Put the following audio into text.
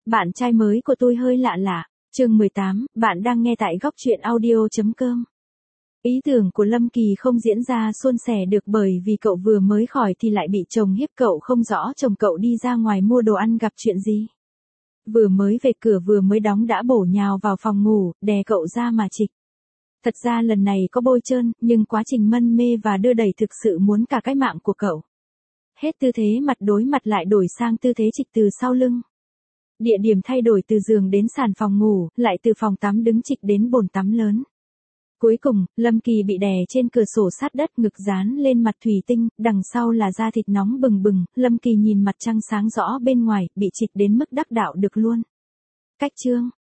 Bạn trai mới của tôi hơi lạ lạ. Chương 18, bạn đang nghe tại góc truyện audio.com. Ý tưởng của Lâm Kỳ không diễn ra suôn sẻ được bởi vì cậu vừa mới khỏi thì lại bị chồng hiếp, cậu không rõ chồng cậu đi ra ngoài mua đồ ăn gặp chuyện gì. Vừa mới về cửa vừa mới đóng đã bổ nhào vào phòng ngủ, đè cậu ra mà trịch. Thật ra lần này có bôi trơn, nhưng quá trình mân mê và đưa đẩy thực sự muốn cả cái mạng của cậu. Hết tư thế mặt đối mặt lại đổi sang tư thế trịch từ sau lưng. Địa điểm thay đổi từ giường đến sàn phòng ngủ, lại từ phòng tắm đứng trịch đến bồn tắm lớn. Cuối cùng, Lâm Kỳ bị đè trên cửa sổ sát đất, ngực dán lên mặt thủy tinh, đằng sau là da thịt nóng bừng bừng, Lâm Kỳ nhìn mặt trăng sáng rõ bên ngoài, bị trịch đến mức đắc đạo được luôn. Cách chương